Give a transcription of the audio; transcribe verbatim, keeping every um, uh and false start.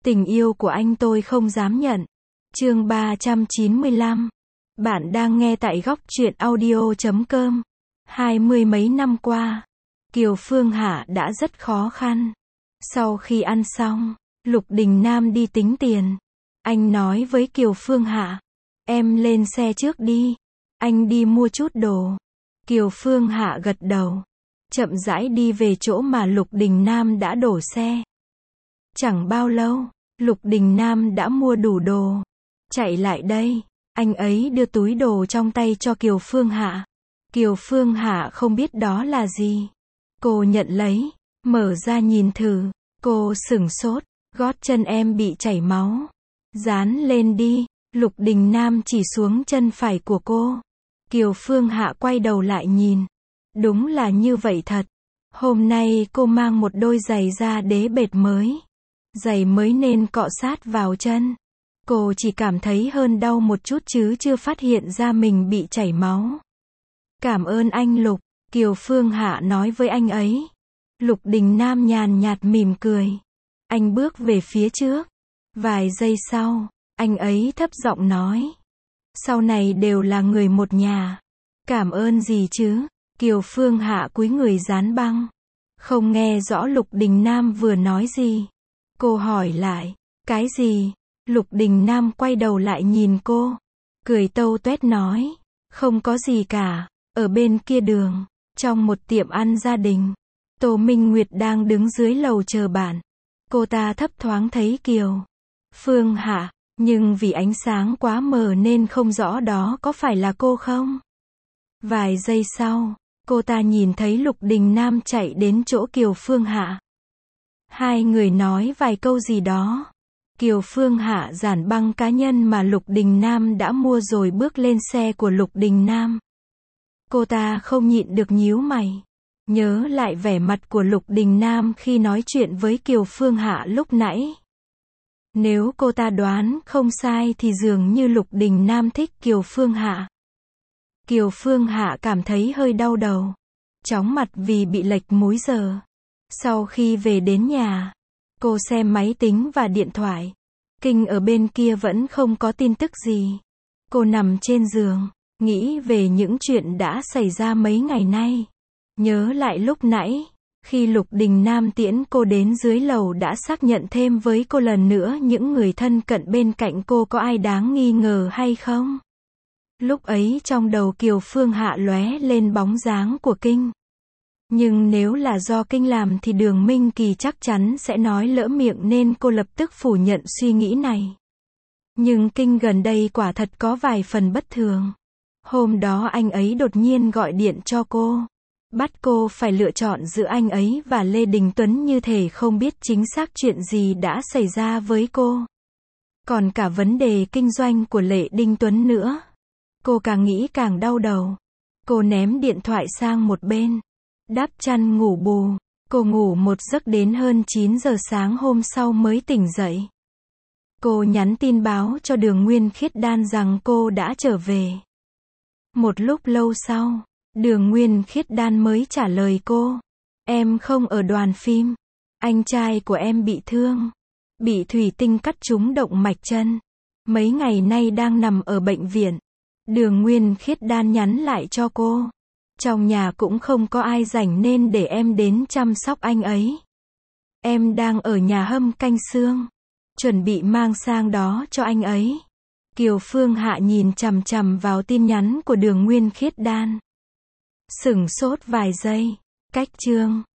Tình yêu của anh tôi không dám nhận. Chương ba trăm chín mươi lăm. Bạn đang nghe tại góc truyện audio chấm com. Hai mươi mấy năm qua, Kiều Phương Hạ đã rất khó khăn. Sau khi ăn xong, Lục Đình Nam đi tính tiền. Anh nói với Kiều Phương Hạ, em lên xe trước đi, anh đi mua chút đồ. Kiều Phương Hạ gật đầu, chậm rãi đi về chỗ mà Lục Đình Nam đã đổ xe. Chẳng bao lâu, Lục Đình Nam đã mua đủ đồ. Chạy lại đây, anh ấy đưa túi đồ trong tay cho Kiều Phương Hạ. Kiều Phương Hạ không biết đó là gì. Cô nhận lấy, mở ra nhìn thử. Cô sửng sốt, gót chân em bị chảy máu. Dán lên đi. Lục Đình Nam chỉ xuống chân phải của cô. Kiều Phương Hạ quay đầu lại nhìn. Đúng là như vậy thật. Hôm nay cô mang một đôi giày da đế bệt mới. Giày mới nên cọ sát vào chân. Cô chỉ cảm thấy hơn đau một chút chứ chưa phát hiện ra mình bị chảy máu. Cảm ơn anh Lục, Kiều Phương Hạ nói với anh ấy. Lục Đình Nam nhàn nhạt mỉm cười. Anh bước về phía trước. Vài giây sau, anh ấy thấp giọng nói. Sau này đều là người một nhà. Cảm ơn gì chứ? Kiều Phương Hạ cúi người dán băng. Không nghe rõ Lục Đình Nam vừa nói gì. Cô hỏi lại, cái gì? Lục Đình Nam quay đầu lại nhìn cô. Cười tâu tuét nói, không có gì cả. Ở bên kia đường, trong một tiệm ăn gia đình, Tô Minh Nguyệt đang đứng dưới lầu chờ bạn. Cô ta thấp thoáng thấy Kiều Phương Hạ, nhưng vì ánh sáng quá mờ nên không rõ đó có phải là cô không. Vài giây sau, cô ta nhìn thấy Lục Đình Nam chạy đến chỗ Kiều Phương Hạ. Hai người nói vài câu gì đó. Kiều Phương Hạ giản băng cá nhân mà Lục Đình Nam đã mua rồi bước lên xe của Lục Đình Nam. Cô ta không nhịn được nhíu mày. Nhớ lại vẻ mặt của Lục Đình Nam khi nói chuyện với Kiều Phương Hạ lúc nãy. Nếu cô ta đoán không sai thì dường như Lục Đình Nam thích Kiều Phương Hạ. Kiều Phương Hạ cảm thấy hơi đau đầu, chóng mặt vì bị lệch múi giờ. Sau khi về đến nhà, cô xem máy tính và điện thoại. Kinh ở bên kia vẫn không có tin tức gì. Cô nằm trên giường, nghĩ về những chuyện đã xảy ra mấy ngày nay. Nhớ lại lúc nãy, khi Lục Đình Nam tiễn cô đến dưới lầu đã xác nhận thêm với cô lần nữa những người thân cận bên cạnh cô có ai đáng nghi ngờ hay không. Lúc ấy trong đầu Kiều Phương Hạ lóe lên bóng dáng của Kinh. Nhưng nếu là do Kinh làm thì Đường Minh Kỳ chắc chắn sẽ nói lỡ miệng nên cô lập tức phủ nhận suy nghĩ này. Nhưng Kinh gần đây quả thật có vài phần bất thường. Hôm đó anh ấy đột nhiên gọi điện cho cô. Bắt cô phải lựa chọn giữa anh ấy và Lê Đình Tuấn như thể không biết chính xác chuyện gì đã xảy ra với cô. Còn cả vấn đề kinh doanh của Lê Đình Tuấn nữa. Cô càng nghĩ càng đau đầu. Cô ném điện thoại sang một bên. Đắp chăn ngủ bù. Cô ngủ một giấc đến hơn chín giờ sáng hôm sau mới tỉnh dậy. Cô nhắn tin báo cho Đường Nguyên Khiết Đan rằng cô đã trở về. Một lúc lâu sau, Đường Nguyên Khiết Đan mới trả lời cô. Em không ở đoàn phim. Anh trai của em bị thương. Bị thủy tinh cắt trúng động mạch chân. Mấy ngày nay đang nằm ở bệnh viện. Đường Nguyên Khiết Đan nhắn lại cho cô. Trong nhà cũng không có ai rảnh nên để em đến chăm sóc anh ấy. Em đang ở nhà hâm canh xương. Chuẩn bị mang sang đó cho anh ấy. Kiều Phương Hạ nhìn chằm chằm vào tin nhắn của Đường Nguyên Khiết Đan. Sửng sốt vài giây. Cách chương.